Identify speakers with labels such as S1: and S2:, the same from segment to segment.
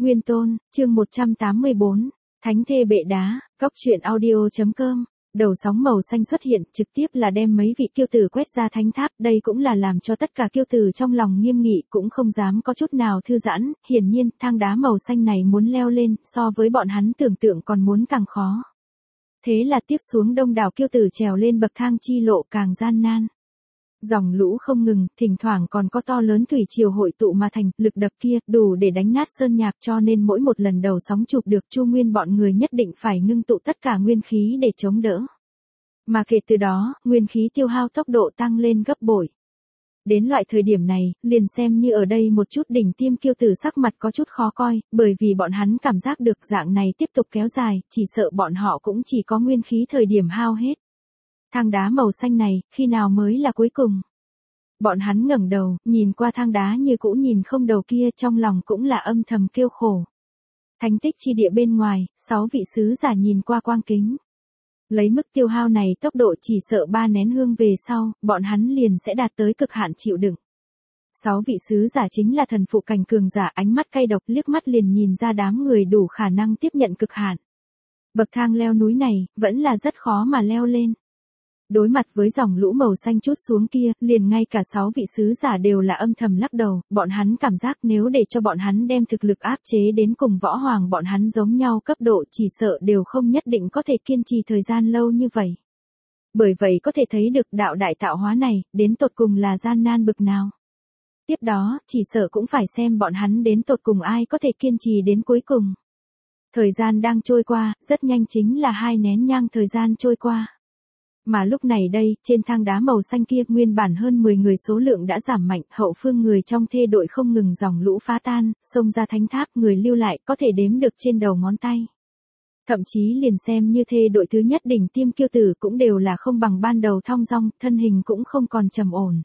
S1: Nguyên Tôn, chương 184, Thánh thê bệ đá, góc truyện audio.com. Đầu sóng màu xanh xuất hiện, trực tiếp là đem mấy vị kiêu tử quét ra thánh tháp, đây cũng là làm cho tất cả kiêu tử trong lòng nghiêm nghị, cũng không dám có chút nào thư giãn, hiển nhiên, thang đá màu xanh này muốn leo lên, so với bọn hắn tưởng tượng còn muốn càng khó. Thế là tiếp xuống đông đảo kiêu tử trèo lên bậc thang chi lộ càng gian nan. Dòng lũ không ngừng, thỉnh thoảng còn có to lớn thủy triều hội tụ mà thành, lực đập kia, đủ để đánh nát sơn nhạc, cho nên mỗi một lần đầu sóng chụp được Chu Nguyên bọn người nhất định phải ngưng tụ tất cả nguyên khí để chống đỡ. Mà kể từ đó, nguyên khí tiêu hao tốc độ tăng lên gấp bội. Đến loại thời điểm này, liền xem như ở đây một chút đỉnh tiêm kiêu tử sắc mặt có chút khó coi, bởi vì bọn hắn cảm giác được dạng này tiếp tục kéo dài, chỉ sợ bọn họ cũng chỉ có nguyên khí thời điểm hao hết. Thang đá màu xanh này, khi nào mới là cuối cùng? Bọn hắn ngẩng đầu, nhìn qua thang đá như cũ nhìn không đầu kia, trong lòng cũng là âm thầm kêu khổ. Thánh tích chi địa bên ngoài, 6 vị sứ giả nhìn qua quang kính. Lấy mức tiêu hao này tốc độ chỉ sợ 3 nén hương về sau, bọn hắn liền sẽ đạt tới cực hạn chịu đựng. 6 vị sứ giả chính là thần phụ cảnh cường giả, ánh mắt cay độc, liếc mắt liền nhìn ra đám người đủ khả năng tiếp nhận cực hạn. Bậc thang leo núi này, vẫn là rất khó mà leo lên. Đối mặt với dòng lũ màu xanh trút xuống kia, liền ngay cả 6 vị sứ giả đều là âm thầm lắc đầu, bọn hắn cảm giác nếu để cho bọn hắn đem thực lực áp chế đến cùng võ hoàng bọn hắn giống nhau cấp độ, chỉ sợ đều không nhất định có thể kiên trì thời gian lâu như vậy. Bởi vậy có thể thấy được đạo đại tạo hóa này, đến tột cùng là gian nan bực nào. Tiếp đó, chỉ sợ cũng phải xem bọn hắn đến tột cùng ai có thể kiên trì đến cuối cùng. Thời gian đang trôi qua, rất nhanh chính là 2 nén nhang thời gian trôi qua. Mà lúc này đây, trên thang đá màu xanh kia, nguyên bản hơn 10 người số lượng đã giảm mạnh, hậu phương người trong thê đội không ngừng dòng lũ phá tan, xông ra thánh tháp, người lưu lại, có thể đếm được trên đầu ngón tay. Thậm chí liền xem như thê đội thứ nhất đỉnh tiêm kiêu tử cũng đều là không bằng ban đầu thong dong, thân hình cũng không còn trầm ổn.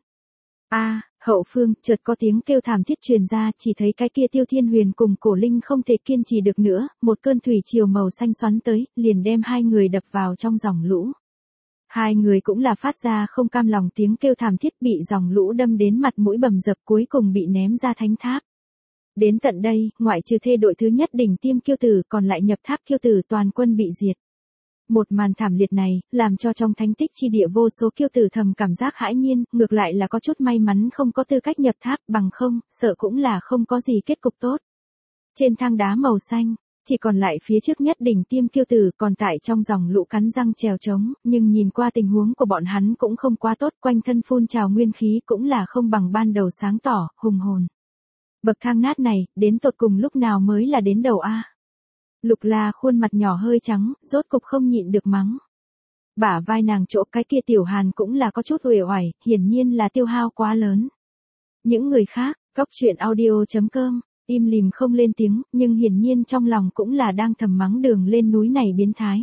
S1: Hậu phương, chợt có tiếng kêu thảm thiết truyền ra, chỉ thấy cái kia Tiêu Thiên Huyền cùng Cổ Linh không thể kiên trì được nữa, một cơn thủy triều màu xanh xoắn tới, liền đem hai người đập vào trong dòng lũ. Hai người cũng là phát ra không cam lòng tiếng kêu thảm thiết, bị dòng lũ đâm đến mặt mũi bầm dập, cuối cùng bị ném ra thánh tháp. Đến tận đây, ngoại trừ thê đội thứ nhất đỉnh tiêm kiêu tử, còn lại nhập tháp kiêu tử toàn quân bị diệt. Một màn thảm liệt này, làm cho trong thánh tích chi địa vô số kiêu tử thầm cảm giác hãi nhiên, ngược lại là có chút may mắn không có tư cách nhập tháp, bằng không, sợ cũng là không có gì kết cục tốt. Trên thang đá màu xanh, chỉ còn lại phía trước nhất đỉnh tiêm kiêu tử còn tại trong dòng lũ cắn răng trèo trống, nhưng nhìn qua tình huống của bọn hắn cũng không quá tốt, quanh thân phun trào nguyên khí cũng là không bằng ban đầu sáng tỏ, hùng hồn. Bậc thang nát này, đến tột cùng lúc nào mới là đến đầu a? Lục La khuôn mặt nhỏ hơi trắng, rốt cục không nhịn được mắng. Bả vai nàng chỗ cái kia Tiểu Hàn cũng là có chút uể oải, hiển nhiên là tiêu hao quá lớn. Những người khác, góc truyện audio.com, im lìm không lên tiếng, nhưng hiển nhiên trong lòng cũng là đang thầm mắng đường lên núi này biến thái.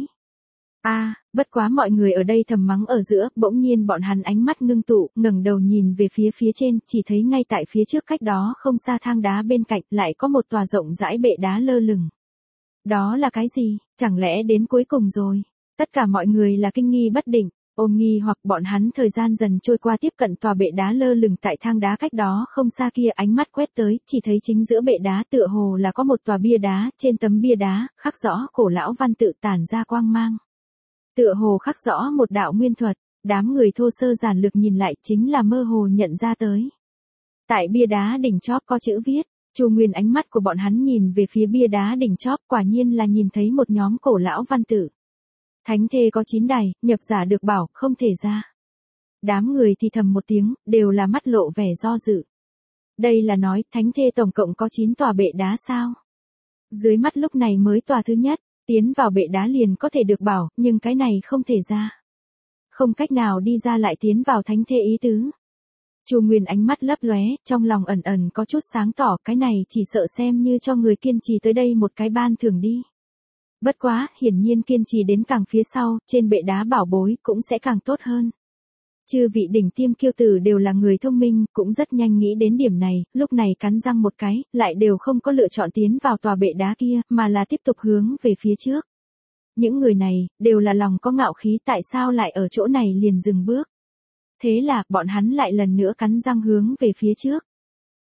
S1: Bất quá mọi người ở đây thầm mắng ở giữa, bỗng nhiên bọn hắn ánh mắt ngưng tụ, ngẩng đầu nhìn về phía trên, chỉ thấy ngay tại phía trước cách đó không xa thang đá bên cạnh lại có một tòa rộng rãi bệ đá lơ lửng. Đó là cái gì? Chẳng lẽ đến cuối cùng rồi? Tất cả mọi người là kinh nghi bất định, ôm nghi hoặc bọn hắn thời gian dần trôi qua tiếp cận tòa bệ đá lơ lửng tại thang đá cách đó không xa kia, ánh mắt quét tới, chỉ thấy chính giữa bệ đá tựa hồ là có một tòa bia đá, trên tấm bia đá, khắc rõ cổ lão văn tự tản ra quang mang. Tựa hồ khắc rõ một đạo nguyên thuật, đám người thô sơ giản lược nhìn lại chính là mơ hồ nhận ra tới. Tại bia đá đỉnh chóp có chữ viết. Chu Nguyên ánh mắt của bọn hắn nhìn về phía bia đá đỉnh chóp, quả nhiên là nhìn thấy một nhóm cổ lão văn tự. Thánh thê có 9 đài, nhập giả được bảo, không thể ra. Đám người thì thầm một tiếng, đều là mắt lộ vẻ do dự. Đây là nói, thánh thê tổng cộng có 9 tòa bệ đá sao? Dưới mắt lúc này mới tòa thứ nhất, tiến vào bệ đá liền có thể được bảo, nhưng cái này không thể ra. Không cách nào đi ra lại tiến vào thánh thê ý tứ. Chu Nguyên ánh mắt lấp lóe, trong lòng ẩn ẩn có chút sáng tỏ, cái này chỉ sợ xem như cho người kiên trì tới đây một cái ban thưởng đi. Bất quá, hiển nhiên kiên trì đến càng phía sau, trên bệ đá bảo bối cũng sẽ càng tốt hơn. Chư vị đỉnh tiêm kiêu tử đều là người thông minh, cũng rất nhanh nghĩ đến điểm này, lúc này cắn răng một cái, lại đều không có lựa chọn tiến vào tòa bệ đá kia, mà là tiếp tục hướng về phía trước. Những người này, đều là lòng có ngạo khí, tại sao lại ở chỗ này liền dừng bước. Thế là, bọn hắn lại lần nữa cắn răng hướng về phía trước.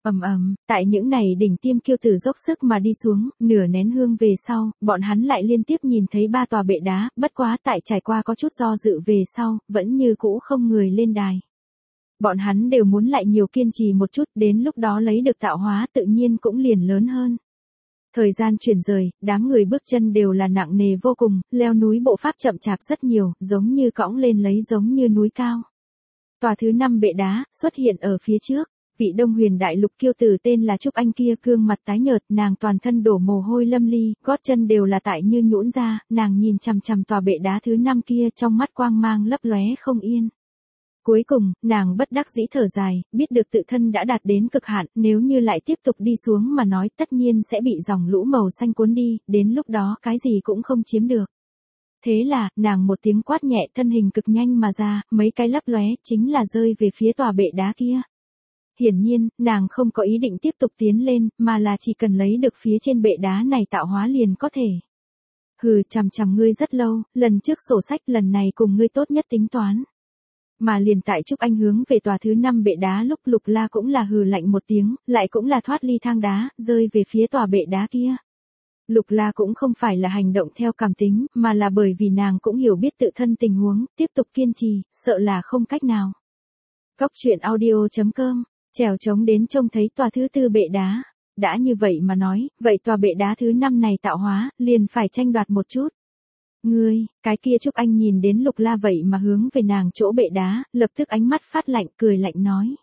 S1: Tại những này đỉnh tiêm kiêu tử dốc sức mà đi xuống, nửa nén hương về sau, bọn hắn lại liên tiếp nhìn thấy 3 tòa bệ đá, bất quá tại trải qua có chút do dự về sau, vẫn như cũ không người lên đài. Bọn hắn đều muốn lại nhiều kiên trì một chút, đến lúc đó lấy được tạo hóa tự nhiên cũng liền lớn hơn. Thời gian chuyển rời, đám người bước chân đều là nặng nề vô cùng, leo núi bộ pháp chậm chạp rất nhiều, giống như cõng lên lấy giống như núi cao. Tòa thứ 5 bệ đá, xuất hiện ở phía trước. Vị Đông Huyền Đại Lục kiêu tử tên là Trúc Anh kia gương mặt tái nhợt, nàng toàn thân đổ mồ hôi lâm ly, gót chân đều là tại như nhũn ra, nàng nhìn chằm chằm tòa bệ đá thứ 5 kia trong mắt quang mang lấp lóe không yên. Cuối cùng, nàng bất đắc dĩ thở dài, biết được tự thân đã đạt đến cực hạn, nếu như lại tiếp tục đi xuống mà nói tất nhiên sẽ bị dòng lũ màu xanh cuốn đi, đến lúc đó cái gì cũng không chiếm được. Thế là, nàng một tiếng quát nhẹ thân hình cực nhanh mà ra, mấy cái lấp lóe chính là rơi về phía tòa bệ đá kia. Hiển nhiên, nàng không có ý định tiếp tục tiến lên, mà là chỉ cần lấy được phía trên bệ đá này tạo hóa liền có thể. Hừ, chằm ngươi rất lâu, lần trước sổ sách lần này cùng ngươi tốt nhất tính toán. Mà liền tại Trúc Anh hướng về tòa thứ 5 bệ đá lúc Lục La cũng là hừ lạnh một tiếng, lại cũng là thoát ly thang đá, rơi về phía tòa bệ đá kia. Lục La cũng không phải là hành động theo cảm tính, mà là bởi vì nàng cũng hiểu biết tự thân tình huống, tiếp tục kiên trì, sợ là không cách nào. Góc truyện audio.com, trèo trống đến trông thấy tòa thứ 4 bệ đá. Đã như vậy mà nói, vậy tòa bệ đá thứ 5 này tạo hóa, liền phải tranh đoạt một chút. Ngươi, cái kia Trúc Anh nhìn đến Lục La vậy mà hướng về nàng chỗ bệ đá, lập tức ánh mắt phát lạnh cười lạnh nói.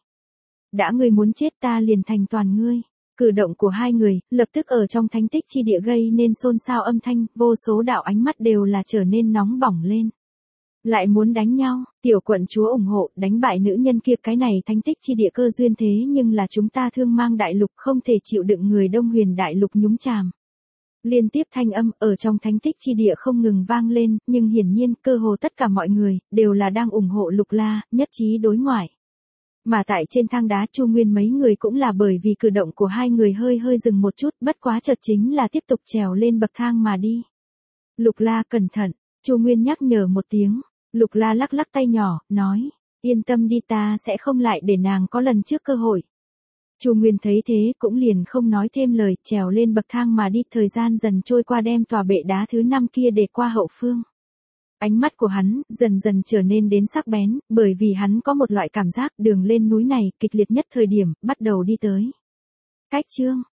S1: Đã ngươi muốn chết ta liền thành toàn ngươi. Cử động của hai người, lập tức ở trong thánh tích chi địa gây nên xôn xao âm thanh, vô số đạo ánh mắt đều là trở nên nóng bỏng lên. Lại muốn đánh nhau, tiểu quận chúa ủng hộ, đánh bại nữ nhân kia cái này thánh tích chi địa cơ duyên thế nhưng là chúng ta Thương Mang Đại Lục không thể chịu đựng người Đông Huyền Đại Lục nhúng chàm. Liên tiếp thanh âm ở trong thánh tích chi địa không ngừng vang lên, nhưng hiển nhiên cơ hồ tất cả mọi người, đều là đang ủng hộ Lục La, nhất trí đối ngoại. Mà tại trên thang đá Chu Nguyên mấy người cũng là bởi vì cử động của hai người hơi dừng một chút, bất quá chợt chính là tiếp tục trèo lên bậc thang mà đi. Lục La cẩn thận, Chu Nguyên nhắc nhở một tiếng, Lục La lắc lắc tay nhỏ, nói, yên tâm đi ta sẽ không lại để nàng có lần trước cơ hội. Chu Nguyên thấy thế cũng liền không nói thêm lời, trèo lên bậc thang mà đi, thời gian dần trôi qua đem tòa bệ đá thứ 5 kia để qua hậu phương. Ánh mắt của hắn dần trở nên đến sắc bén, bởi vì hắn có một loại cảm giác đường lên núi này kịch liệt nhất thời điểm, bắt đầu đi tới. Cách chương